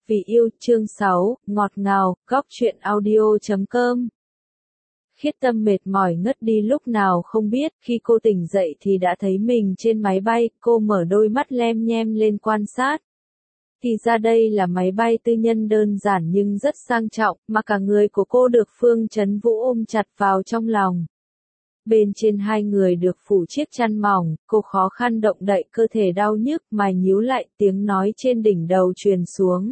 Vì yêu chương 6, ngọt ngào, góc truyện audio.com. Khiết Tâm mệt mỏi ngất đi lúc nào không biết, khi cô tỉnh dậy thì đã thấy mình trên máy bay, cô mở đôi mắt lem nhem lên quan sát. Thì ra đây là máy bay tư nhân đơn giản nhưng rất sang trọng, mà cả người của cô được Phương Chấn Vũ ôm chặt vào trong lòng. Bên trên hai người được phủ chiếc chăn mỏng, cô khó khăn động đậy, cơ thể đau nhức, mày nhíu lại, tiếng nói trên đỉnh đầu truyền xuống.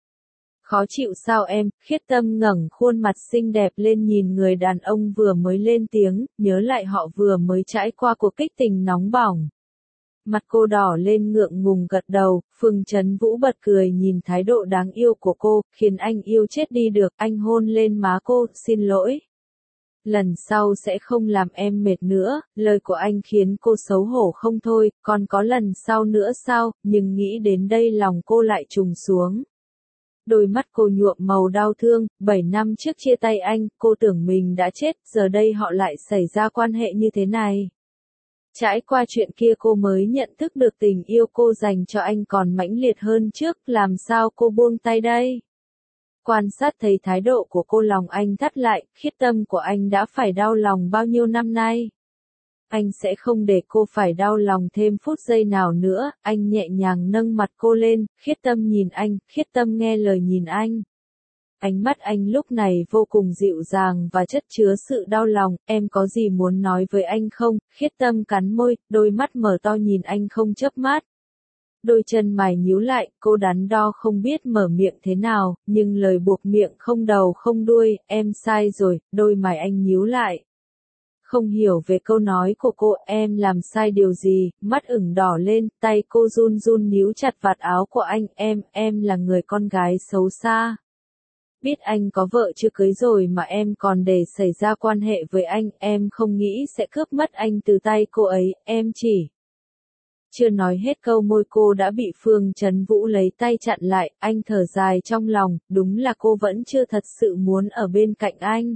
Khó chịu sao em? Khiết Tâm ngẩng khuôn mặt xinh đẹp lên nhìn người đàn ông vừa mới lên tiếng, nhớ lại họ vừa mới trải qua cuộc kích tình nóng bỏng. Mặt cô đỏ lên ngượng ngùng gật đầu, Phương Chấn Vũ bật cười nhìn thái độ đáng yêu của cô, khiến anh yêu chết đi được, anh hôn lên má cô, xin lỗi. Lần sau sẽ không làm em mệt nữa, lời của anh khiến cô xấu hổ không thôi, còn có lần sau nữa sao, nhưng nghĩ đến đây lòng cô lại trùng xuống. Đôi mắt cô nhuộm màu đau thương, 7 năm trước chia tay anh, cô tưởng mình đã chết, giờ đây họ lại xảy ra quan hệ như thế này. Trải qua chuyện kia cô mới nhận thức được tình yêu cô dành cho anh còn mãnh liệt hơn trước, làm sao cô buông tay đây? Quan sát thấy thái độ của cô lòng anh thắt lại, Khiết Tâm của anh đã phải đau lòng bao nhiêu năm nay. Anh sẽ không để cô phải đau lòng thêm phút giây nào nữa, anh nhẹ nhàng nâng mặt cô lên, Khiết Tâm nhìn anh, Khiết Tâm nghe lời nhìn anh. Ánh mắt anh lúc này vô cùng dịu dàng và chất chứa sự đau lòng, em có gì muốn nói với anh không? Khiết Tâm cắn môi, đôi mắt mở to nhìn anh không chớp mắt. Đôi chân mày nhíu lại, cô đắn đo không biết mở miệng thế nào, nhưng lời buộc miệng không đầu không đuôi, em sai rồi, đôi mày anh nhíu lại. Không hiểu về câu nói của cô, em làm sai điều gì, mắt ửng đỏ lên, tay cô run run níu chặt vạt áo của anh, em là người con gái xấu xa. Biết anh có vợ chưa cưới rồi mà em còn để xảy ra quan hệ với anh, em không nghĩ sẽ cướp mất anh từ tay cô ấy, em chỉ. Chưa nói hết câu môi cô đã bị Phương Chấn Vũ lấy tay chặn lại, anh thở dài trong lòng, đúng là cô vẫn chưa thật sự muốn ở bên cạnh anh.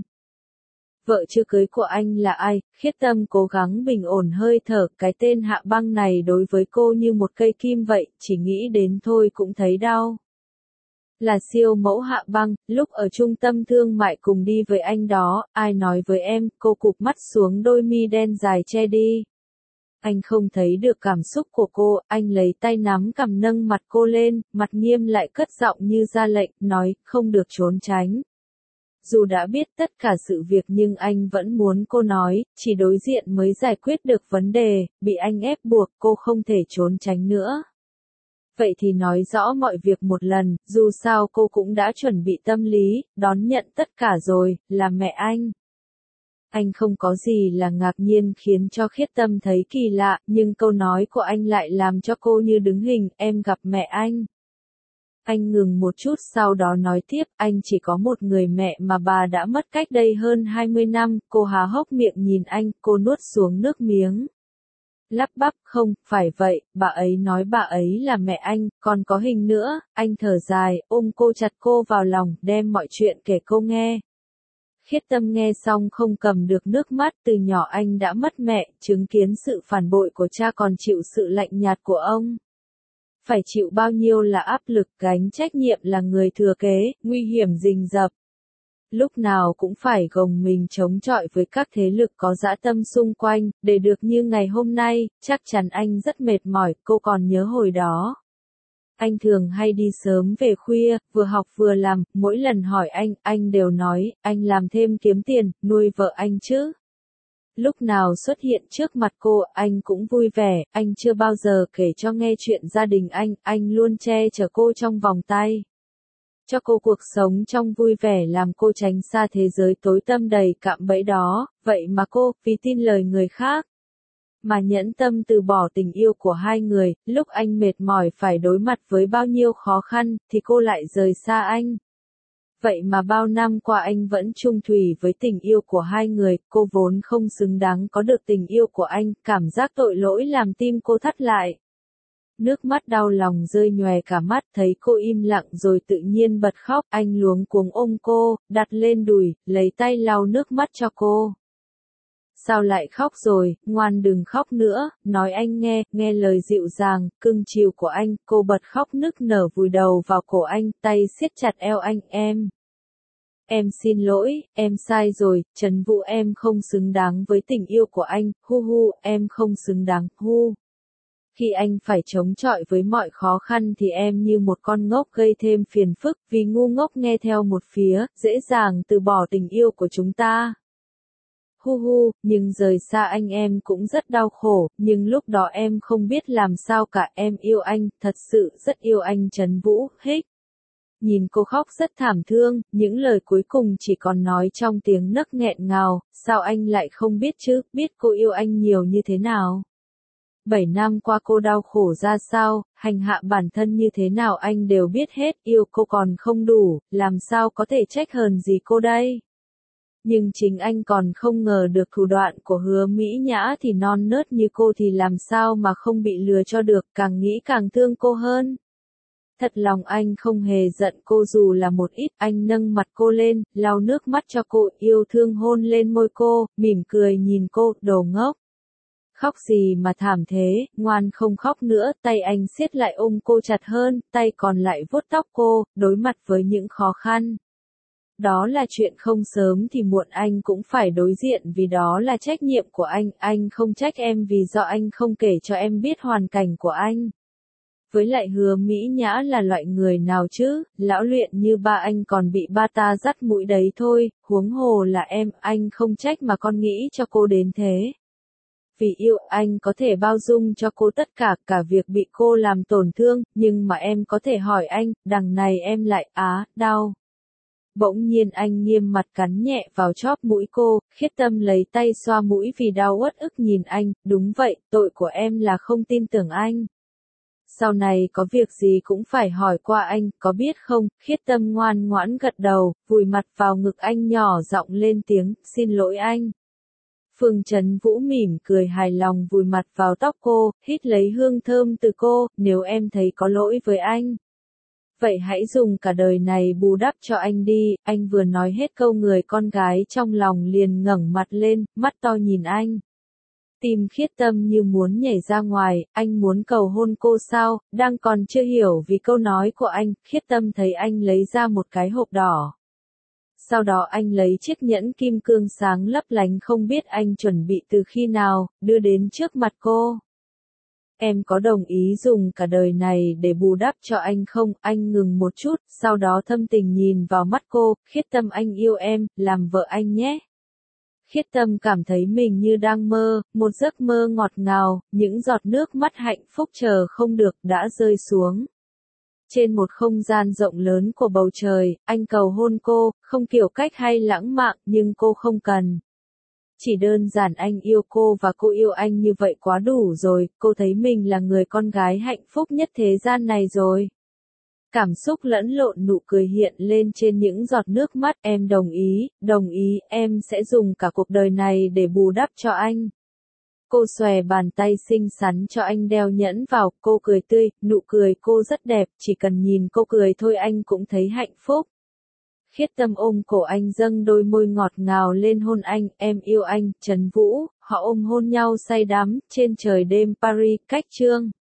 Vợ chưa cưới của anh là ai? Khiết Tâm cố gắng bình ổn hơi thở, cái tên Hạ Băng này đối với cô như một cây kim vậy, chỉ nghĩ đến thôi cũng thấy đau. Là siêu mẫu Hạ Băng, lúc ở trung tâm thương mại cùng đi với anh đó, ai nói với em, cô cụp mắt xuống đôi mi đen dài che đi. Anh không thấy được cảm xúc của cô, anh lấy tay nắm cằm nâng mặt cô lên, mặt nghiêm lại cất giọng như ra lệnh, nói, không được trốn tránh. Dù đã biết tất cả sự việc nhưng anh vẫn muốn cô nói, chỉ đối diện mới giải quyết được vấn đề, bị anh ép buộc cô không thể trốn tránh nữa. Vậy thì nói rõ mọi việc một lần, dù sao cô cũng đã chuẩn bị tâm lý, đón nhận tất cả rồi, là mẹ anh. Anh không có gì là ngạc nhiên khiến cho Khiết Tâm thấy kỳ lạ, nhưng câu nói của anh lại làm cho cô như đứng hình, em gặp mẹ anh. Anh ngừng một chút sau đó nói tiếp, anh chỉ có một người mẹ mà bà đã mất cách đây hơn 20 năm, cô há hốc miệng nhìn anh, cô nuốt xuống nước miếng. Lắp bắp, không, phải vậy, bà ấy nói bà ấy là mẹ anh, còn có hình nữa, anh thở dài, ôm cô chặt cô vào lòng, đem mọi chuyện kể cô nghe. Khiết Tâm nghe xong không cầm được nước mắt, từ nhỏ anh đã mất mẹ, chứng kiến sự phản bội của cha còn chịu sự lạnh nhạt của ông. Phải chịu bao nhiêu là áp lực, gánh trách nhiệm là người thừa kế, nguy hiểm rình rập. Lúc nào cũng phải gồng mình chống chọi với các thế lực có dã tâm xung quanh, để được như ngày hôm nay, chắc chắn anh rất mệt mỏi, cô còn nhớ hồi đó. Anh thường hay đi sớm về khuya, vừa học vừa làm, mỗi lần hỏi anh đều nói, anh làm thêm kiếm tiền, nuôi vợ anh chứ. Lúc nào xuất hiện trước mặt cô, anh cũng vui vẻ, anh chưa bao giờ kể cho nghe chuyện gia đình anh luôn che chở cô trong vòng tay. Cho cô cuộc sống trong vui vẻ làm cô tránh xa thế giới tối tăm đầy cạm bẫy đó, vậy mà cô, vì tin lời người khác, mà nhẫn tâm từ bỏ tình yêu của hai người, lúc anh mệt mỏi phải đối mặt với bao nhiêu khó khăn, thì cô lại rời xa anh. Vậy mà bao năm qua anh vẫn chung thủy với tình yêu của hai người, cô vốn không xứng đáng có được tình yêu của anh, cảm giác tội lỗi làm tim cô thắt lại. Nước mắt đau lòng rơi nhòe cả mắt, thấy cô im lặng rồi tự nhiên bật khóc, anh luống cuống ôm cô, đặt lên đùi, lấy tay lau nước mắt cho cô. sao lại khóc rồi, ngoan đừng khóc nữa, nói anh nghe, nghe lời dịu dàng, cưng chiều của anh, cô bật khóc nức nở vùi đầu vào cổ anh, tay siết chặt eo anh, em xin lỗi, em sai rồi, Trấn Vũ em không xứng đáng với tình yêu của anh, em không xứng đáng, Khi anh phải chống chọi với mọi khó khăn thì em như một con ngốc gây thêm phiền phức, vì ngu ngốc nghe theo một phía, dễ dàng từ bỏ tình yêu của chúng ta. Nhưng rời xa anh em cũng rất đau khổ, nhưng lúc đó em không biết làm sao cả, em yêu anh, thật sự rất yêu anh Trấn Vũ, hích. Nhìn cô khóc rất thảm thương, những lời cuối cùng chỉ còn nói trong tiếng nấc nghẹn ngào, sao anh lại không biết chứ, biết cô yêu anh nhiều như thế nào. 7 năm qua cô đau khổ ra sao, hành hạ bản thân như thế nào anh đều biết hết, yêu cô còn không đủ, làm sao có thể trách hờn gì cô đây. Nhưng chính anh còn không ngờ được thủ đoạn của Hứa Mỹ Nhã thì non nớt như cô thì làm sao mà không bị lừa cho được, càng nghĩ càng thương cô hơn. Thật lòng anh không hề giận cô dù là một ít, anh nâng mặt cô lên, lau nước mắt cho cô, yêu thương hôn lên môi cô, mỉm cười nhìn cô, đồ ngốc. Khóc gì mà thảm thế, ngoan không khóc nữa, tay anh siết lại ôm cô chặt hơn, tay còn lại vuốt tóc cô, đối mặt với những khó khăn. Đó là chuyện không sớm thì muộn anh cũng phải đối diện vì đó là trách nhiệm của anh không trách em vì do anh không kể cho em biết hoàn cảnh của anh. Với lại Hứa Mỹ Nhã là loại người nào chứ, lão luyện như ba anh còn bị ba ta dắt mũi đấy thôi, huống hồ là em, anh không trách mà con nghĩ cho cô đến thế. Vì yêu anh có thể bao dung cho cô tất cả việc bị cô làm tổn thương, nhưng mà em có thể hỏi anh, đằng này em lại, đau. Bỗng nhiên anh nghiêm mặt cắn nhẹ vào chóp mũi cô, Khiết Tâm lấy tay xoa mũi vì đau uất ức nhìn anh, đúng vậy, tội của em là không tin tưởng anh. Sau này có việc gì cũng phải hỏi qua anh, có biết không, Khiết Tâm ngoan ngoãn gật đầu, vùi mặt vào ngực anh nhỏ giọng lên tiếng, xin lỗi anh. Phương Trấn Vũ mỉm cười hài lòng vùi mặt vào tóc cô, hít lấy hương thơm từ cô, nếu em thấy có lỗi với anh. Vậy hãy dùng cả đời này bù đắp cho anh đi, anh vừa nói hết câu người con gái trong lòng liền ngẩng mặt lên, mắt to nhìn anh. Tim Khiết Tâm như muốn nhảy ra ngoài, anh muốn cầu hôn cô sao, đang còn chưa hiểu vì câu nói của anh, Khiết Tâm thấy anh lấy ra một cái hộp đỏ. Sau đó anh lấy chiếc nhẫn kim cương sáng lấp lánh không biết anh chuẩn bị từ khi nào, đưa đến trước mặt cô. Em có đồng ý dùng cả đời này để bù đắp cho anh không? Anh ngừng một chút, sau đó thâm tình nhìn vào mắt cô, Khiết Tâm anh yêu em, làm vợ anh nhé. Khiết Tâm cảm thấy mình như đang mơ, một giấc mơ ngọt ngào, những giọt nước mắt hạnh phúc chờ không được đã rơi xuống. Trên một không gian rộng lớn của bầu trời, anh cầu hôn cô, không kiểu cách hay lãng mạn, nhưng cô không cần. Chỉ đơn giản anh yêu cô và cô yêu anh như vậy quá đủ rồi, cô thấy mình là người con gái hạnh phúc nhất thế gian này rồi. Cảm xúc lẫn lộn nụ cười hiện lên trên những giọt nước mắt, em đồng ý, em sẽ dùng cả cuộc đời này để bù đắp cho anh. Cô xòe bàn tay xinh xắn cho anh đeo nhẫn vào, cô cười tươi, nụ cười cô rất đẹp, chỉ cần nhìn cô cười thôi anh cũng thấy hạnh phúc. Khiết Tâm ôm cổ anh dâng đôi môi ngọt ngào lên hôn anh, em yêu anh, Trấn Vũ, họ ôm hôn nhau say đắm, trên trời đêm Paris, cách trương.